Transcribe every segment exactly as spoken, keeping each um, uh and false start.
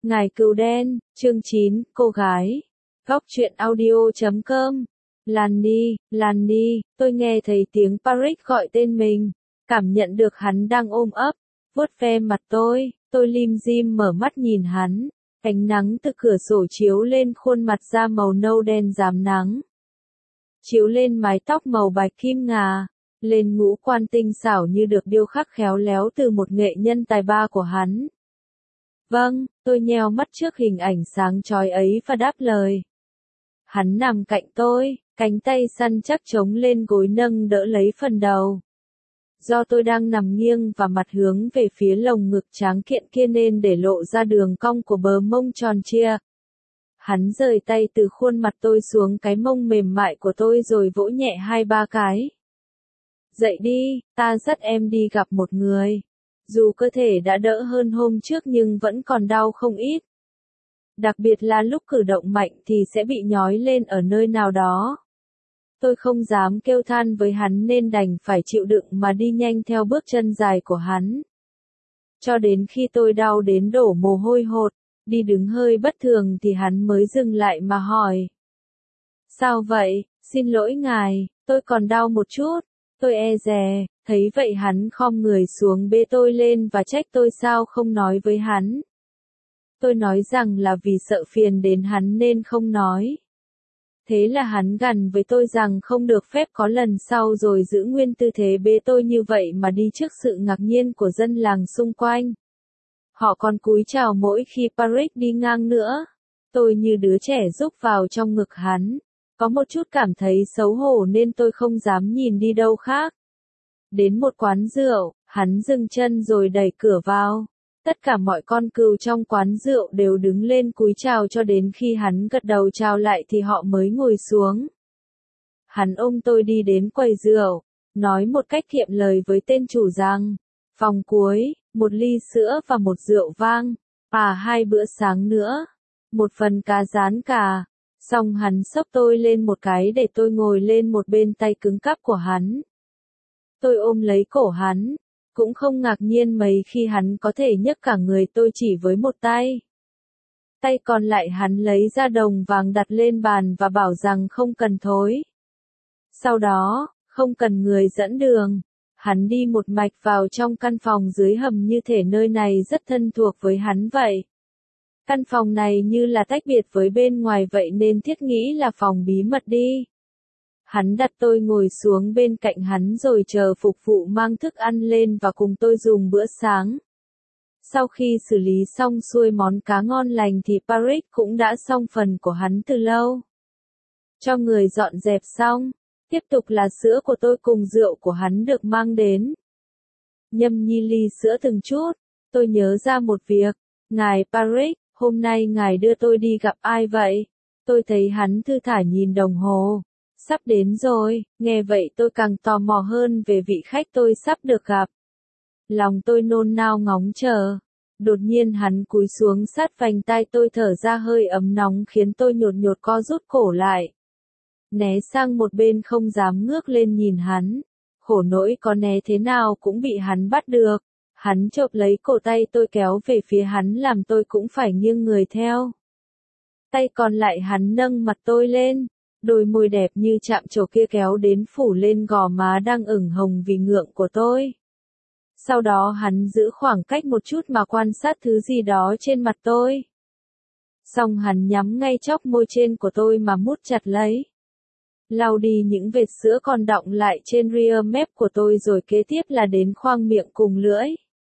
Ngải Cừu Đen, chương chín, cô gái. Góc truyện audio chấm com. Lan Ni, Lan Ni, tôi nghe thấy tiếng Patrick gọi tên mình, cảm nhận được hắn đang ôm ấp, vuốt ve mặt tôi, tôi lim dim mở mắt nhìn hắn, ánh nắng từ cửa sổ chiếu lên khuôn mặt da màu nâu đen rám nắng. Chiếu lên mái tóc màu bạch kim ngà, lên ngũ quan tinh xảo như được điêu khắc khéo léo từ một nghệ nhân tài ba của hắn. Vâng, tôi nheo mắt trước hình ảnh sáng chói ấy và đáp lời. Hắn nằm cạnh tôi, cánh tay săn chắc chống lên gối nâng đỡ lấy phần đầu. Do tôi đang nằm nghiêng và mặt hướng về phía lồng ngực tráng kiện kia nên để lộ ra đường cong của bờ mông tròn trịa. Hắn rời tay từ khuôn mặt tôi xuống cái mông mềm mại của tôi rồi vỗ nhẹ hai ba cái. Dậy đi, ta dắt em đi gặp một người. Dù cơ thể đã đỡ hơn hôm trước nhưng vẫn còn đau không ít. Đặc biệt là lúc cử động mạnh thì sẽ bị nhói lên ở nơi nào đó. Tôi không dám kêu than với hắn nên đành phải chịu đựng mà đi nhanh theo bước chân dài của hắn. Cho đến khi tôi đau đến đổ mồ hôi hột, đi đứng hơi bất thường thì hắn mới dừng lại mà hỏi. Sao vậy, xin lỗi ngài, tôi còn đau một chút. Tôi e dè, thấy vậy hắn khom người xuống bế tôi lên và trách tôi sao không nói với hắn. Tôi nói rằng là vì sợ phiền đến hắn nên không nói. Thế là hắn gằn với tôi rằng không được phép có lần sau rồi giữ nguyên tư thế bế tôi như vậy mà đi trước sự ngạc nhiên của dân làng xung quanh. Họ còn cúi chào mỗi khi Patrick đi ngang nữa. Tôi như đứa trẻ rúc vào trong ngực hắn. Có một chút cảm thấy xấu hổ nên tôi không dám nhìn đi đâu khác. Đến một quán rượu, hắn dừng chân rồi đẩy cửa vào. Tất cả mọi con cừu trong quán rượu đều đứng lên cúi chào cho đến khi hắn gật đầu chào lại thì họ mới ngồi xuống. Hắn ôm tôi đi đến quầy rượu, nói một cách kiệm lời với tên chủ rằng, phòng cuối, một ly sữa và một rượu vang, à hai bữa sáng nữa, một phần cá rán cà. Xong hắn xốc tôi lên một cái để tôi ngồi lên một bên tay cứng cáp của hắn. Tôi ôm lấy cổ hắn, cũng không ngạc nhiên mấy khi hắn có thể nhấc cả người tôi chỉ với một tay. Tay còn lại hắn lấy ra đồng vàng đặt lên bàn và bảo rằng không cần thối. Sau đó, không cần người dẫn đường, hắn đi một mạch vào trong căn phòng dưới hầm như thể nơi này rất thân thuộc với hắn vậy. Căn phòng này như là tách biệt với bên ngoài vậy nên thiết nghĩ là phòng bí mật đi. Hắn đặt tôi ngồi xuống bên cạnh hắn rồi chờ phục vụ mang thức ăn lên và cùng tôi dùng bữa sáng. Sau khi xử lý xong xuôi món cá ngon lành thì Patrick cũng đã xong phần của hắn từ lâu. Cho người dọn dẹp xong, tiếp tục là sữa của tôi cùng rượu của hắn được mang đến. Nhâm nhi ly sữa từng chút, tôi nhớ ra một việc, ngài Patrick. Hôm nay ngài đưa tôi đi gặp ai vậy? Tôi thấy hắn thư thả nhìn đồng hồ. Sắp đến rồi, nghe vậy tôi càng tò mò hơn về vị khách tôi sắp được gặp. Lòng tôi nôn nao ngóng chờ. Đột nhiên hắn cúi xuống sát vành tai tôi thở ra hơi ấm nóng khiến tôi nhột nhột co rút cổ lại. Né sang một bên không dám ngước lên nhìn hắn. Khổ nỗi có né thế nào cũng bị hắn bắt được. Hắn chộp lấy cổ tay tôi kéo về phía hắn làm tôi cũng phải nghiêng người theo. Tay còn lại hắn nâng mặt tôi lên, đôi môi đẹp như chạm trổ kia kéo đến phủ lên gò má đang ửng hồng vì ngượng của tôi. Sau đó hắn giữ khoảng cách một chút mà quan sát thứ gì đó trên mặt tôi. Xong hắn nhắm ngay chóp môi trên của tôi mà mút chặt lấy. Lau đi những vệt sữa còn đọng lại trên ria mép của tôi rồi kế tiếp là đến khoang miệng cùng lưỡi.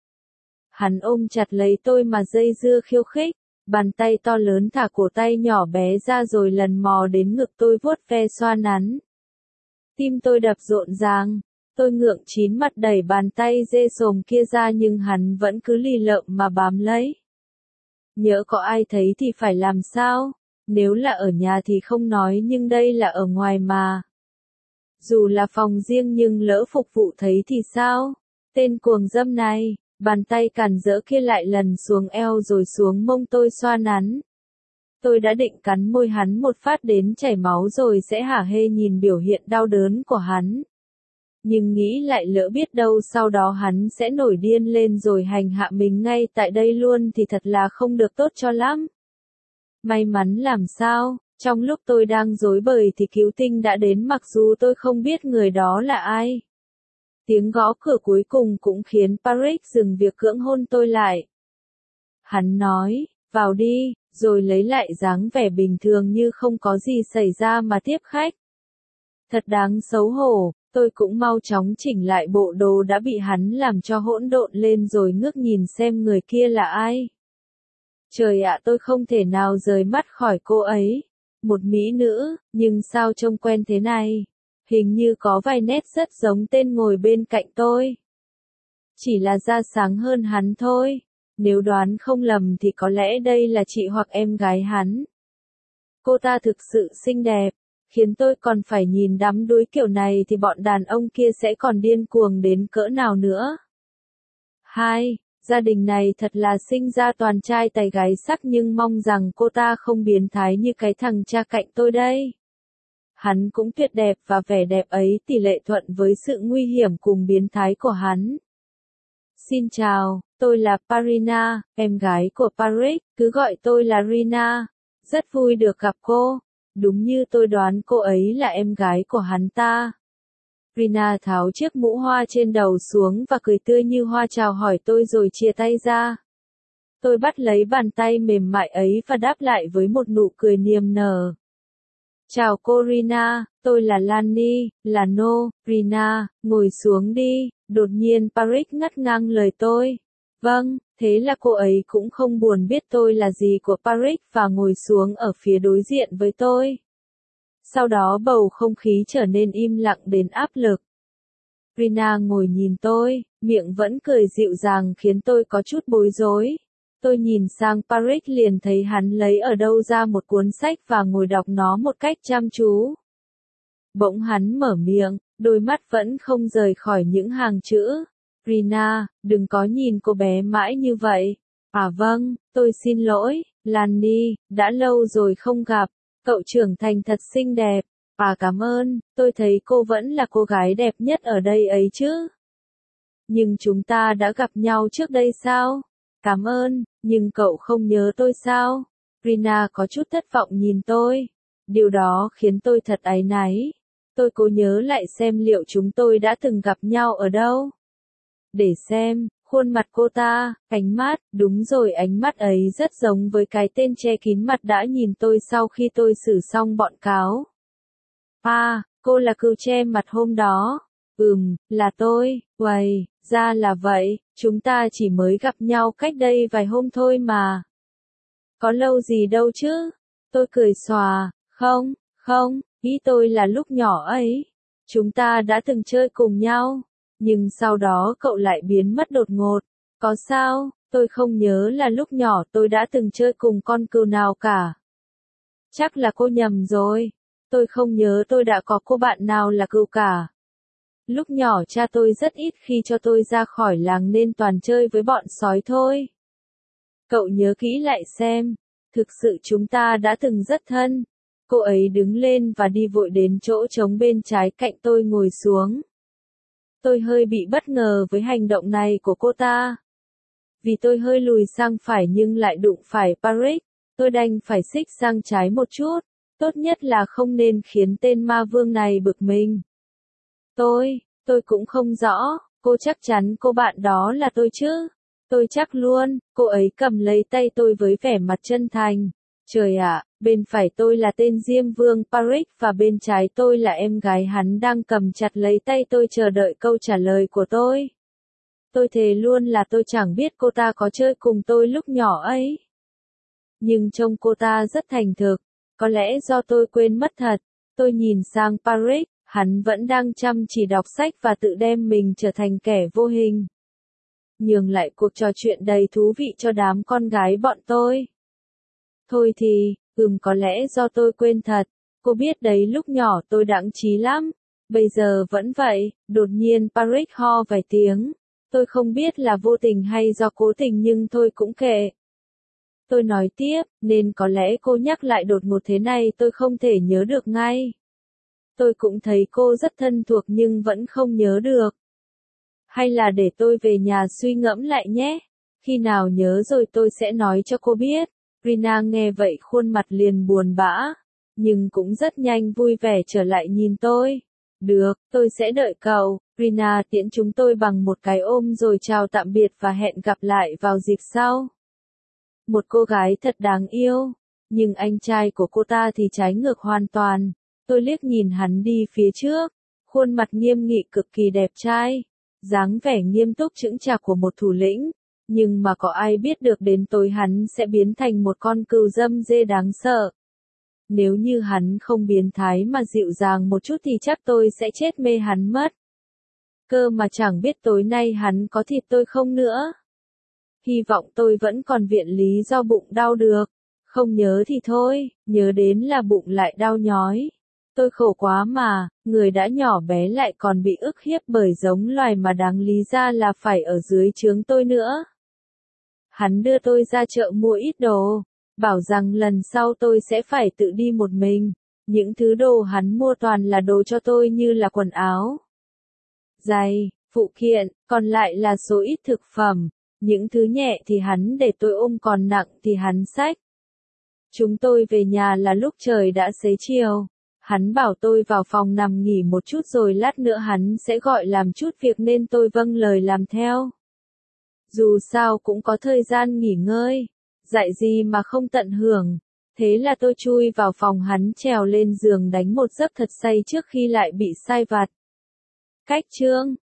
Hắn ôm chặt lấy tôi mà dây dưa khiêu khích, bàn tay to lớn thả cổ tay nhỏ bé ra rồi lần mò đến ngực tôi vuốt ve xoa nắn. Tim tôi đập rộn ràng, tôi ngượng chín mặt đẩy bàn tay dê xồm kia ra nhưng hắn vẫn cứ lì lợm mà bám lấy. Nhỡ có ai thấy thì phải làm sao? Nếu là ở nhà thì không nói nhưng đây là ở ngoài mà. Dù là phòng riêng nhưng lỡ phục vụ thấy thì sao? Tên cuồng dâm này. Bàn tay cản rỡ kia lại lần xuống eo rồi xuống mông tôi xoa nắn. Tôi đã định cắn môi hắn một phát đến chảy máu rồi sẽ hả hê nhìn biểu hiện đau đớn của hắn. Nhưng nghĩ lại lỡ biết đâu sau đó hắn sẽ nổi điên lên rồi hành hạ mình ngay tại đây luôn thì thật là không được tốt cho lắm. May mắn làm sao, trong lúc tôi đang rối bời thì cứu tinh đã đến mặc dù tôi không biết người đó là ai. Tiếng gõ cửa cuối cùng cũng khiến Patrick dừng việc cưỡng hôn tôi lại. Hắn nói, vào đi, rồi lấy lại dáng vẻ bình thường như không có gì xảy ra mà tiếp khách. Thật đáng xấu hổ, tôi cũng mau chóng chỉnh lại bộ đồ đã bị hắn làm cho hỗn độn lên rồi ngước nhìn xem người kia là ai. Trời ạ, tôi không thể nào rời mắt khỏi cô ấy. Một mỹ nữ, nhưng sao trông quen thế này? Hình như có vài nét rất giống tên ngồi bên cạnh tôi. Chỉ là da sáng hơn hắn thôi. Nếu đoán không lầm thì có lẽ đây là chị hoặc em gái hắn. Cô ta thực sự xinh đẹp, khiến tôi còn phải nhìn đắm đuối kiểu này thì bọn đàn ông kia sẽ còn điên cuồng đến cỡ nào nữa. Hai, gia đình này thật là sinh ra toàn trai tài gái sắc nhưng mong rằng cô ta không biến thái như cái thằng cha cạnh tôi đây. Hắn cũng tuyệt đẹp và vẻ đẹp ấy tỷ lệ thuận với sự nguy hiểm cùng biến thái của hắn. Xin chào, tôi là Parina, em gái của Patrick, cứ gọi tôi là Rina. Rất vui được gặp cô. Đúng như tôi đoán cô ấy là em gái của hắn ta. Rina tháo chiếc mũ hoa trên đầu xuống và cười tươi như hoa chào hỏi tôi rồi chia tay ra. Tôi bắt lấy bàn tay mềm mại ấy và đáp lại với một nụ cười niềm nở. Chào cô Rina, tôi là Lani, là No, Rina, ngồi xuống đi. Đột nhiên Patrick ngắt ngang lời tôi. Vâng, thế là cô ấy cũng không buồn biết tôi là gì của Patrick và ngồi xuống ở phía đối diện với tôi. Sau đó bầu không khí trở nên im lặng đến áp lực. Rina ngồi nhìn tôi, miệng vẫn cười dịu dàng khiến tôi có chút bối rối. Tôi nhìn sang Patrick liền thấy hắn lấy ở đâu ra một cuốn sách và ngồi đọc nó một cách chăm chú. Bỗng hắn mở miệng, đôi mắt vẫn không rời khỏi những hàng chữ. Rina, đừng có nhìn cô bé mãi như vậy. À vâng, tôi xin lỗi, Lani, đã lâu rồi không gặp. Cậu trưởng thành thật xinh đẹp. À cảm ơn, tôi thấy cô vẫn là cô gái đẹp nhất ở đây ấy chứ. Nhưng chúng ta đã gặp nhau trước đây sao? Cảm ơn, nhưng cậu không nhớ tôi sao? Rina có chút thất vọng nhìn tôi. Điều đó khiến tôi thật áy náy. Tôi cố nhớ lại xem liệu chúng tôi đã từng gặp nhau ở đâu. Để xem, khuôn mặt cô ta, ánh mắt, đúng rồi ánh mắt ấy rất giống với cái tên che kín mặt đã nhìn tôi sau khi tôi xử xong bọn cáo. À, cô là cừu che mặt hôm đó. Ừm, là tôi, uầy, ra là vậy, chúng ta chỉ mới gặp nhau cách đây vài hôm thôi mà. Có lâu gì đâu chứ? Tôi cười xòa, không, không, ý tôi là lúc nhỏ ấy. Chúng ta đã từng chơi cùng nhau. Nhưng sau đó cậu lại biến mất đột ngột. Có sao, tôi không nhớ là lúc nhỏ tôi đã từng chơi cùng con cừu nào cả. Chắc là cô nhầm rồi. Tôi không nhớ tôi đã có cô bạn nào là cừu cả. Lúc nhỏ cha tôi rất ít khi cho tôi ra khỏi làng nên toàn chơi với bọn sói thôi. Cậu nhớ kỹ lại xem. Thực sự chúng ta đã từng rất thân. Cô ấy đứng lên và đi vội đến chỗ trống bên trái cạnh tôi ngồi xuống. Tôi hơi bị bất ngờ với hành động này của cô ta. Vì tôi hơi lùi sang phải nhưng lại đụng phải Patrick, tôi đành phải xích sang trái một chút. Tốt nhất là không nên khiến tên ma vương này bực mình. Tôi, tôi cũng không rõ, cô chắc chắn cô bạn đó là tôi chứ? Tôi chắc luôn, cô ấy cầm lấy tay tôi với vẻ mặt chân thành. Trời ạ, bên phải tôi là tên Diêm Vương Patrick và bên trái tôi là em gái hắn đang cầm chặt lấy tay tôi chờ đợi câu trả lời của tôi. Tôi thề luôn là tôi chẳng biết cô ta có chơi cùng tôi lúc nhỏ ấy. Nhưng trông cô ta rất thành thực, có lẽ do tôi quên mất thật. Tôi nhìn sang Patrick, hắn vẫn đang chăm chỉ đọc sách và tự đem mình trở thành kẻ vô hình. Nhường lại cuộc trò chuyện đầy thú vị cho đám con gái bọn tôi. Thôi thì, ừm có lẽ do tôi quên thật, cô biết đấy lúc nhỏ tôi đãng trí lắm, bây giờ vẫn vậy. Đột nhiên Patrick ho vài tiếng, tôi không biết là vô tình hay do cố tình nhưng thôi cũng kệ. Tôi nói tiếp, nên có lẽ cô nhắc lại đột ngột thế này tôi không thể nhớ được ngay. Tôi cũng thấy cô rất thân thuộc nhưng vẫn không nhớ được. Hay là để tôi về nhà suy ngẫm lại nhé. Khi nào nhớ rồi tôi sẽ nói cho cô biết. Rina nghe vậy khuôn mặt liền buồn bã, nhưng cũng rất nhanh vui vẻ trở lại nhìn tôi. Được, tôi sẽ đợi cậu. Rina tiễn chúng tôi bằng một cái ôm rồi chào tạm biệt và hẹn gặp lại vào dịp sau. Một cô gái thật đáng yêu, nhưng anh trai của cô ta thì trái ngược hoàn toàn. Tôi liếc nhìn hắn đi phía trước, khuôn mặt nghiêm nghị cực kỳ đẹp trai, dáng vẻ nghiêm túc chững chạc của một thủ lĩnh, nhưng mà có ai biết được đến tối hắn sẽ biến thành một con cừu dâm dê đáng sợ. Nếu như hắn không biến thái mà dịu dàng một chút thì chắc tôi sẽ chết mê hắn mất. Cơ mà chẳng biết tối nay hắn có thịt tôi không nữa. Hy vọng tôi vẫn còn viện lý do bụng đau được. Không nhớ thì thôi, nhớ đến là bụng lại đau nhói. Tôi khổ quá mà, người đã nhỏ bé lại còn bị ức hiếp bởi giống loài mà đáng lý ra là phải ở dưới trướng tôi nữa. Hắn đưa tôi ra chợ mua ít đồ, bảo rằng lần sau tôi sẽ phải tự đi một mình. Những thứ đồ hắn mua toàn là đồ cho tôi như là quần áo, giày, phụ kiện, còn lại là số ít thực phẩm. Những thứ nhẹ thì hắn để tôi ôm, còn nặng thì hắn xách. Chúng tôi về nhà là lúc trời đã xế chiều. Hắn bảo tôi vào phòng nằm nghỉ một chút rồi lát nữa hắn sẽ gọi làm chút việc nên tôi vâng lời làm theo. Dù sao cũng có thời gian nghỉ ngơi, dạy gì mà không tận hưởng. Thế là tôi chui vào phòng hắn, trèo lên giường đánh một giấc thật say trước khi lại bị sai vặt. Cách chương